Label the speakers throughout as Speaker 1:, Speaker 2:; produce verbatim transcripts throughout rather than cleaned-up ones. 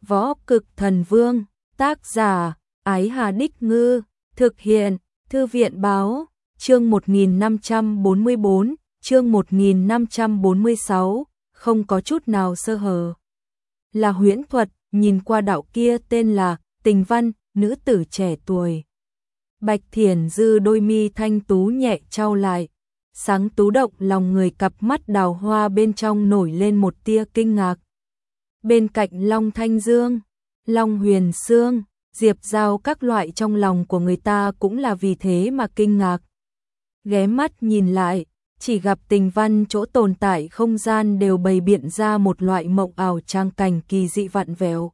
Speaker 1: Võ Cực Thần Vương, tác giả, Ái Hà Đích Ngư, thực hiện, Thư viện Báo, chương một nghìn năm trăm bốn mươi bốn, chương một nghìn năm trăm bốn mươi sáu, không có chút nào sơ hở. Là huyễn thuật, nhìn qua đạo kia tên là Tình Văn, nữ tử trẻ tuổi. Bạch Thiển Dư đôi mi thanh tú nhẹ trao lại, sáng tú động lòng người, cặp mắt đào hoa bên trong nổi lên một tia kinh ngạc. Bên cạnh Long Thanh Dương, Long Huyền Sương, Diệp Giao các loại trong lòng của người ta cũng là vì thế mà kinh ngạc. Ghé mắt nhìn lại, chỉ gặp Tình Văn chỗ tồn tại không gian đều bày biện ra một loại mộng ảo trang cảnh kỳ dị vặn vẹo.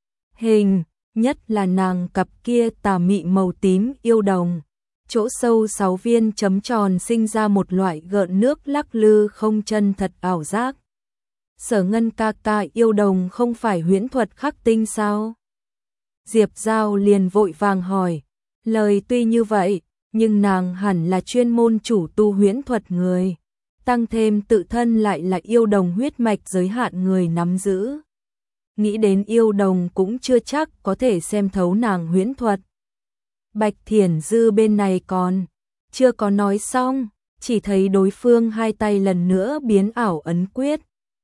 Speaker 1: Hình, nhất là nàng cặp kia tà mị màu tím yêu đồng. Chỗ sâu sáu viên chấm tròn sinh ra một loại gợn nước lắc lư không chân thật ảo giác. Sở Ngân ca ca yêu đồng không phải huyễn thuật khắc tinh sao? Diệp Giao liền vội vàng hỏi. Lời tuy như vậy, nhưng nàng hẳn là chuyên môn chủ tu huyễn thuật người. Tăng thêm tự thân lại là yêu đồng huyết mạch giới hạn người nắm giữ. Nghĩ đến yêu đồng cũng chưa chắc có thể xem thấu nàng huyễn thuật. Bạch Thiển Dư bên này còn chưa có nói xong, chỉ thấy đối phương hai tay lần nữa biến ảo ấn quyết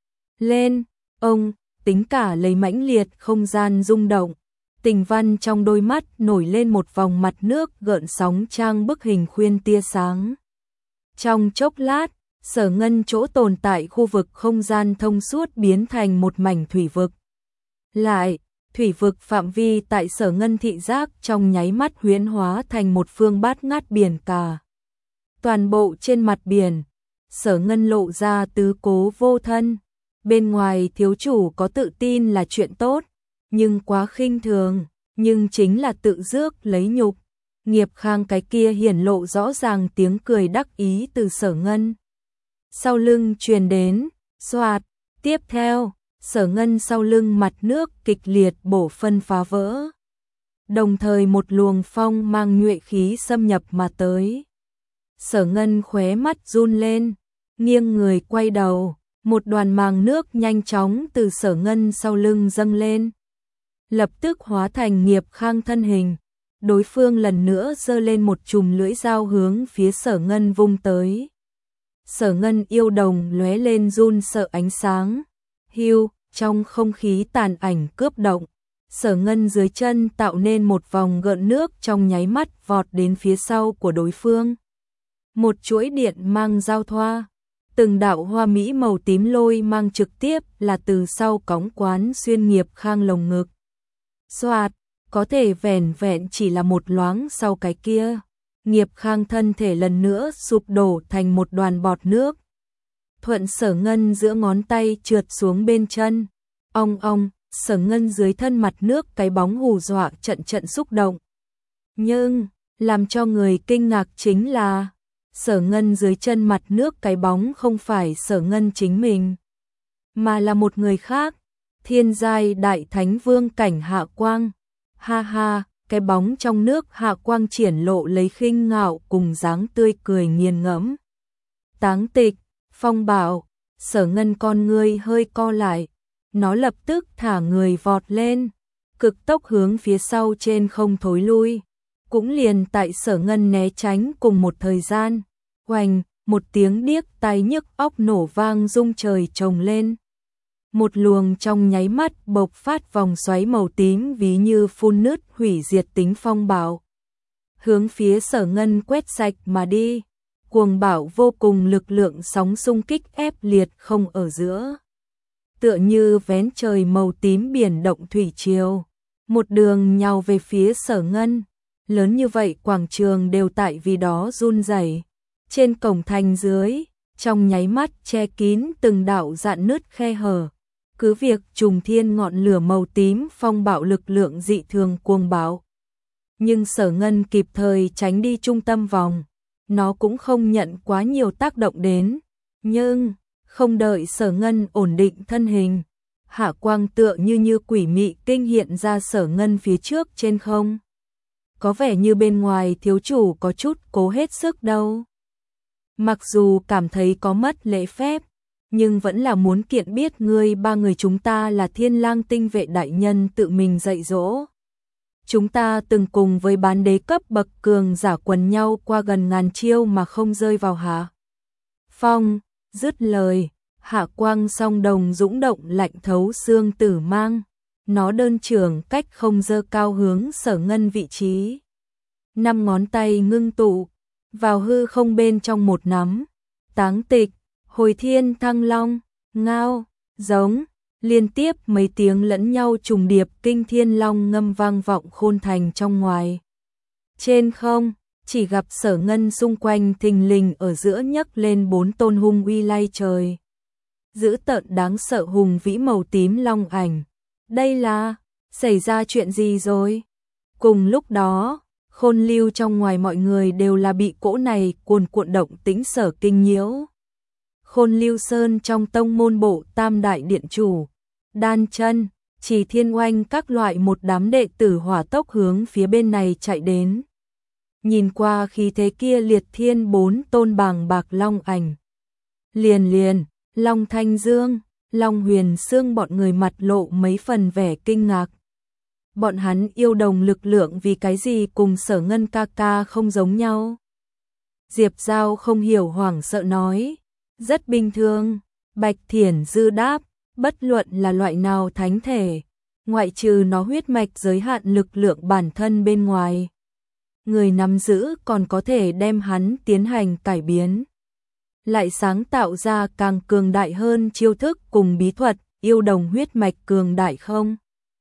Speaker 1: lên, ông, tính cả lấy mãnh liệt không gian rung động. Tình Văn trong đôi mắt nổi lên một vòng mặt nước gợn sóng trang bức hình khuyên tia sáng. Trong chốc lát, Sở Ngân chỗ tồn tại khu vực không gian thông suốt biến thành một mảnh thủy vực. Lại, thủy vực phạm vi tại Sở Ngân thị giác trong nháy mắt huyễn hóa thành một phương bát ngát biển cả. Toàn bộ trên mặt biển, Sở Ngân lộ ra tứ cố vô thân. Bên ngoài thiếu chủ có tự tin là chuyện tốt, nhưng quá khinh thường, nhưng chính là tự rước lấy nhục. Nghiệp Khang cái kia hiển lộ rõ ràng tiếng cười đắc ý từ Sở Ngân. Sau lưng truyền đến, xoạt, tiếp theo, Sở Ngân sau lưng mặt nước kịch liệt bổ phân phá vỡ. Đồng thời một luồng phong mang nhuệ khí xâm nhập mà tới. Sở Ngân khóe mắt run lên, nghiêng người quay đầu, một đoàn màng nước nhanh chóng từ Sở Ngân sau lưng dâng lên. Lập tức hóa thành Nghiệp Khang thân hình, đối phương lần nữa giơ lên một chùm lưỡi dao hướng phía Sở Ngân vung tới. Sở Ngân yêu đồng lóe lên run sợ ánh sáng. Hưu, trong không khí tàn ảnh cướp động, Sở Ngân dưới chân tạo nên một vòng gợn nước trong nháy mắt vọt đến phía sau của đối phương. Một chuỗi điện mang giao thoa, từng đạo hoa mỹ màu tím lôi mang trực tiếp là từ sau cõng quán xuyên Nghiệp Khang lồng ngực. Xoạt, có thể vẻn vẹn chỉ là một loáng sau cái kia, Nghiệp Khang thân thể lần nữa sụp đổ thành một đoàn bọt nước. Thuận Sở Ngân giữa ngón tay trượt xuống bên chân. Ong ong, Sở Ngân dưới thân mặt nước cái bóng hù dọa trận trận xúc động. Nhưng, làm cho người kinh ngạc chính là, Sở Ngân dưới chân mặt nước cái bóng không phải Sở Ngân chính mình, mà là một người khác, thiên giai đại thánh vương cảnh Hạ Quang. Ha ha, cái bóng trong nước Hạ Quang triển lộ lấy khinh ngạo cùng dáng tươi cười nghiền ngẫm. Táng Tịch, Phong Bảo, Sở Ngân con ngươi hơi co lại, nó lập tức thả người vọt lên, cực tốc hướng phía sau trên không thối lui. Cũng liền tại Sở Ngân né tránh cùng một thời gian, oành, một tiếng điếc tai nhức óc nổ vang rung trời trồng lên. Một luồng trong nháy mắt bộc phát vòng xoáy màu tím ví như phun nứt hủy diệt tính phong bạo, hướng phía Sở Ngân quét sạch mà đi. Cuồng bạo vô cùng lực lượng sóng xung kích ép liệt không ở giữa, tựa như vén trời màu tím biển động thủy triều, một đường nhào về phía Sở Ngân. Lớn như vậy quảng trường đều tại vì đó run rẩy. Trên cổng thành dưới, trong nháy mắt che kín từng đạo rạn nứt khe hở. Cứ việc trùng thiên ngọn lửa màu tím phong bạo lực lượng dị thường cuồng bạo, nhưng Sở Ngân kịp thời tránh đi trung tâm vòng, nó cũng không nhận quá nhiều tác động đến. Nhưng, không đợi Sở Ngân ổn định thân hình, Hạ Quang tựa như như quỷ mị kinh hiện ra Sở Ngân phía trước trên không. Có vẻ như bên ngoài thiếu chủ có chút cố hết sức đâu. Mặc dù cảm thấy có mất lễ phép, nhưng vẫn là muốn kiện biết ngươi ba người chúng ta là Thiên Lang tinh vệ đại nhân tự mình dạy dỗ. Chúng ta từng cùng với bán đế cấp bậc cường giả quần nhau qua gần ngàn chiêu mà không rơi vào hạ phong. Dứt lời, hạ quang song đồng dũng động lạnh thấu xương tử mang. Nó đơn trưởng cách không dơ cao hướng Sở Ngân vị trí. Năm ngón tay ngưng tụ, vào hư không bên trong một nắm. Táng tịch, hồi thiên thăng long, ngao, giống, liên tiếp mấy tiếng lẫn nhau trùng điệp kinh thiên long ngâm vang vọng khôn thành trong ngoài. Trên không, chỉ gặp Sở Ngân xung quanh thình lình ở giữa nhấc lên bốn tôn hung uy lay trời. Dữ tợn đáng sợ hùng vĩ màu tím long ảnh. Đây là, xảy ra chuyện gì rồi? Cùng lúc đó, Khôn Lưu trong ngoài mọi người đều là bị cỗ này cuồn cuộn động tĩnh sở kinh nhiễu. Khôn Lưu Sơn trong tông môn bộ Tam Đại Điện Chủ, Đan Chân, Chỉ Thiên Oanh các loại một đám đệ tử hỏa tốc hướng phía bên này chạy đến. Nhìn qua khí thế kia liệt thiên bốn tôn bàng bạc long ảnh. Liền liền, Long Thanh Dương, Long Huyền Sương bọn người mặt lộ mấy phần vẻ kinh ngạc. Bọn hắn yêu đồng lực lượng vì cái gì cùng Sở Ngân ca ca không giống nhau? Diệp Giao không hiểu hoảng sợ nói. Rất bình thường, Bạch Thiển Dư đáp, bất luận là loại nào thánh thể, ngoại trừ nó huyết mạch giới hạn lực lượng bản thân bên ngoài. Người nắm giữ còn có thể đem hắn tiến hành cải biến. Lại sáng tạo ra càng cường đại hơn chiêu thức cùng bí thuật, yêu đồng huyết mạch cường đại không?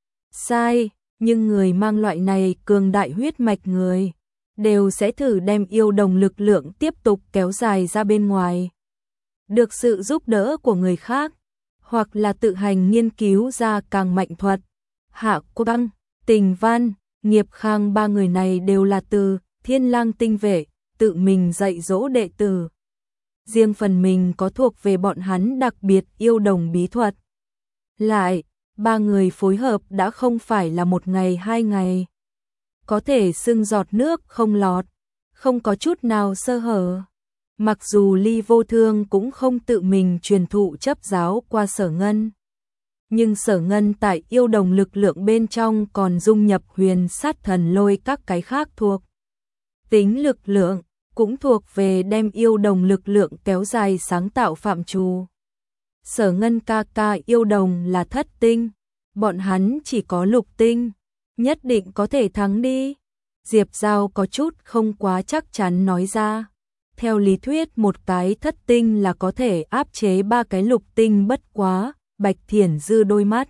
Speaker 1: Sai, nhưng người mang loại này cường đại huyết mạch người, đều sẽ thử đem yêu đồng lực lượng tiếp tục kéo dài ra bên ngoài. Được sự giúp đỡ của người khác, hoặc là tự hành nghiên cứu ra càng mạnh thuật. Hạ Quang, Tình Văn, Nghiệp Khang ba người này đều là từ Thiên Lang tinh vệ, tự mình dạy dỗ đệ tử. Riêng phần mình có thuộc về bọn hắn đặc biệt yêu đồng bí thuật. Lại, ba người phối hợp đã không phải là một ngày hai ngày. Có thể xưng giọt nước không lọt, không có chút nào sơ hở. Mặc dù Ly Vô Thương cũng không tự mình truyền thụ chấp giáo qua Sở Ngân. Nhưng Sở Ngân tại yêu đồng lực lượng bên trong còn dung nhập huyền sát thần lôi các cái khác thuộc. Tính lực lượng, cũng thuộc về đem yêu đồng lực lượng kéo dài sáng tạo phạm trù. Sở Ngân ca ca yêu đồng là thất tinh, bọn hắn chỉ có lục tinh, nhất định có thể thắng đi. Diệp Giao có chút không quá chắc chắn nói ra. Theo lý thuyết một cái thất tinh là có thể áp chế ba cái lục tinh bất quá. Bạch Thiển Dư đôi mắt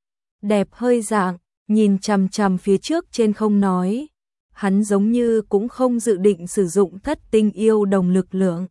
Speaker 1: đẹp hơi dạng, nhìn chằm chằm phía trước trên không nói. Hắn giống như cũng không dự định sử dụng thất tinh yêu đồng lực lượng.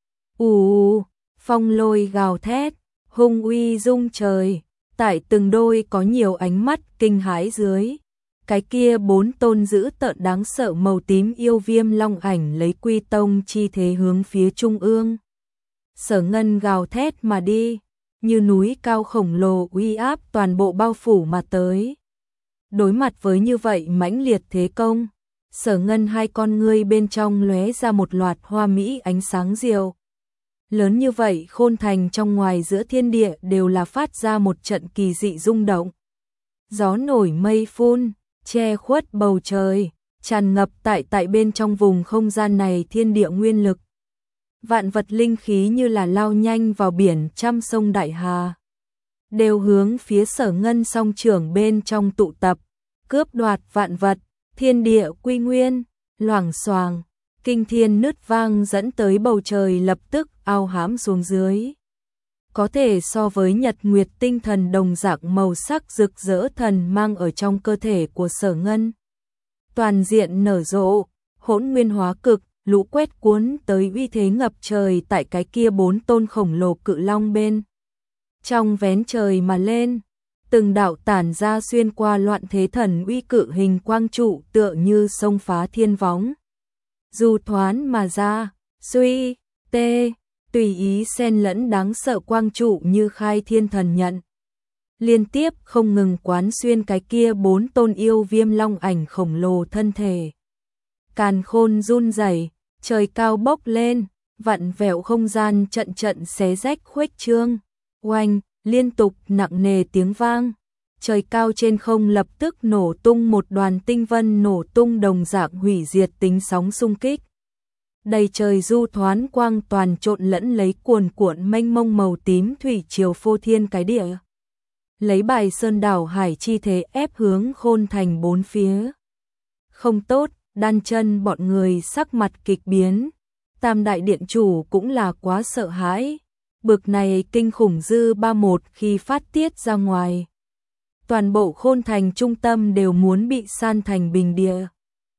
Speaker 1: Ù, phong lôi gào thét, hung uy rung trời, tại từng đôi có nhiều ánh mắt kinh hãi dưới. Cái kia bốn tôn dữ tợn đáng sợ màu tím yêu viêm long ảnh lấy quy tông chi thế hướng phía trung ương. Sở Ngân gào thét mà đi, như núi cao khổng lồ uy áp toàn bộ bao phủ mà tới. Đối mặt với như vậy mãnh liệt thế công, Sở Ngân hai con ngươi bên trong lóe ra một loạt hoa mỹ ánh sáng diệu. Lớn như vậy khôn thành trong ngoài giữa thiên địa đều là phát ra một trận kỳ dị rung động. Gió nổi mây phun, che khuất bầu trời, tràn ngập tại tại bên trong vùng không gian này thiên địa nguyên lực. Vạn vật linh khí như là lao nhanh vào biển trăm sông đại hà. Đều hướng phía Sở Ngân song trưởng bên trong tụ tập, cướp đoạt vạn vật, thiên địa quy nguyên, loảng xoàng, kinh thiên nứt vang dẫn tới bầu trời lập tức ao hám xuống dưới. Có thể so với nhật nguyệt tinh thần đồng dạng màu sắc rực rỡ thần mang ở trong cơ thể của Sở Ngân. Toàn diện nở rộ, hỗn nguyên hóa cực, lũ quét cuốn tới uy thế ngập trời tại cái kia bốn tôn khổng lồ cự long bên. Trong vén trời mà lên, từng đạo tản ra xuyên qua loạn thế thần uy cự hình quang trụ tựa như sông phá thiên võng. Dù thoán mà ra, suy, tê, tùy ý xen lẫn đáng sợ quang trụ như khai thiên thần nhận. Liên tiếp không ngừng quán xuyên cái kia bốn tôn yêu viêm long ảnh khổng lồ thân thể. Càn khôn run rẩy, trời cao bốc lên, vặn vẹo không gian trận trận xé rách khuếch trương, oanh, liên tục nặng nề tiếng vang. Trời cao trên không lập tức nổ tung một đoàn tinh vân nổ tung đồng dạng hủy diệt tính sóng xung kích. Đầy trời du thoán quang toàn trộn lẫn lấy cuồn cuộn mênh mông màu tím thủy triều phô thiên cái địa. Lấy bài sơn đảo hải chi thế ép hướng Khôn Thành bốn phía. Không tốt, Đan Chân bọn người sắc mặt kịch biến. Tam đại điện chủ cũng là quá sợ hãi. Bực này kinh khủng dư ba một khi phát tiết ra ngoài. Toàn bộ Khôn Thành trung tâm đều muốn bị san thành bình địa.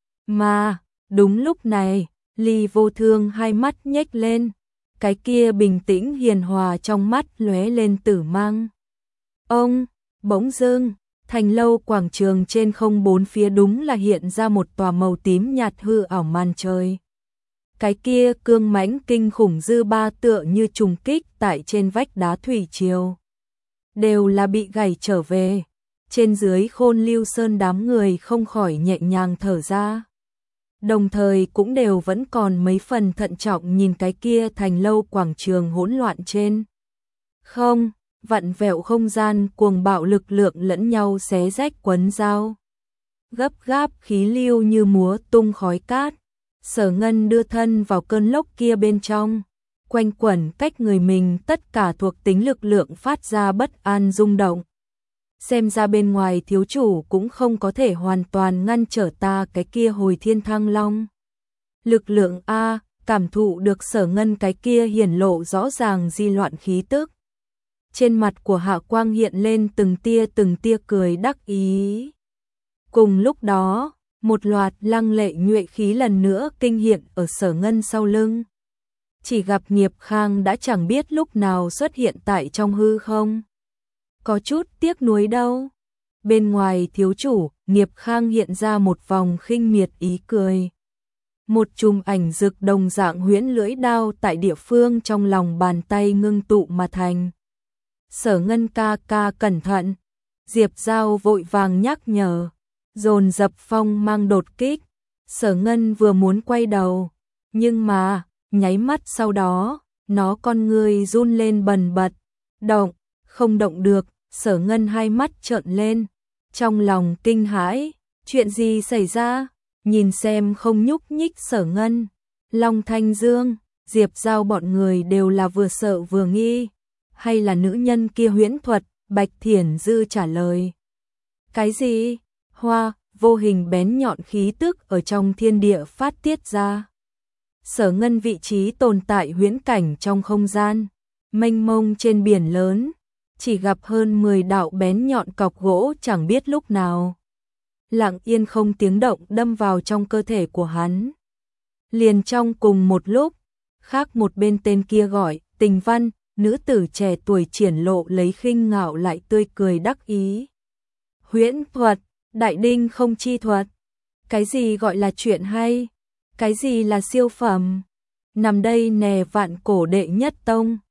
Speaker 1: Mà, đúng lúc này, Ly Vô Thương hai mắt nhếch lên. Cái kia bình tĩnh hiền hòa trong mắt lóe lên tử mang. Ông, bỗng dưng, thành lâu quảng trường trên không bốn phía đúng là hiện ra một tòa màu tím nhạt hư ảo màn trời. Cái kia cương mãnh kinh khủng dư ba tựa như trùng kích tại trên vách đá thủy triều. Đều là bị gảy trở về. Trên dưới Khôn Lưu Sơn đám người không khỏi nhẹ nhàng thở ra. Đồng thời cũng đều vẫn còn mấy phần thận trọng nhìn cái kia thành lâu quảng trường hỗn loạn trên. Không, vặn vẹo không gian cuồng bạo lực lượng lẫn nhau xé rách quấn dao. Gấp gáp khí lưu như múa tung khói cát. Sở Ngân đưa thân vào cơn lốc kia bên trong. Quanh quẩn cách người mình tất cả thuộc tính lực lượng phát ra bất an rung động. Xem ra bên ngoài thiếu chủ cũng không có thể hoàn toàn ngăn trở ta cái kia hồi thiên thăng long. Lực lượng A, cảm thụ được Sở Ngân cái kia hiển lộ rõ ràng di loạn khí tức. Trên mặt của Hạ Quang hiện lên từng tia từng tia cười đắc ý. Cùng lúc đó, một loạt lăng lệ nhuệ khí lần nữa kinh hiện ở Sở Ngân sau lưng. Chỉ gặp Nghiệp Khang đã chẳng biết lúc nào xuất hiện tại trong hư không. Có chút tiếc nuối đâu. Bên ngoài thiếu chủ, Nghiệp Khang hiện ra một vòng khinh miệt ý cười. Một chùm ảnh rực đồng dạng huyễn lưỡi đao tại địa phương trong lòng bàn tay ngưng tụ mà thành. Sở Ngân ca ca cẩn thận. Diệp Giao vội vàng nhắc nhở. Dồn dập phong mang đột kích. Sở Ngân vừa muốn quay đầu. Nhưng mà, nháy mắt sau đó, nó con người run lên bần bật. Động, không động được. Sở Ngân hai mắt trợn lên. Trong lòng kinh hãi. Chuyện gì xảy ra? Nhìn xem không nhúc nhích Sở Ngân. Long Thanh Dương, Diệp Giao bọn người đều là vừa sợ vừa nghi. Hay là nữ nhân kia huyễn thuật? Bạch Thiển Dư trả lời. Cái gì? Hoa, vô hình bén nhọn khí tức ở trong thiên địa phát tiết ra. Sở Ngân vị trí tồn tại huyễn cảnh trong không gian. Mênh mông trên biển lớn. Chỉ gặp hơn mười đạo bén nhọn cọc gỗ chẳng biết lúc nào. Lặng yên không tiếng động đâm vào trong cơ thể của hắn. Liền trong cùng một lúc, khác một bên tên kia gọi, Tình Văn, nữ tử trẻ tuổi triển lộ lấy khinh ngạo lại tươi cười đắc ý. Huyễn thuật, đại đinh không chi thuật. Cái gì gọi là chuyện hay? Cái gì là siêu phẩm? Nằm đây nè vạn cổ đệ nhất tông.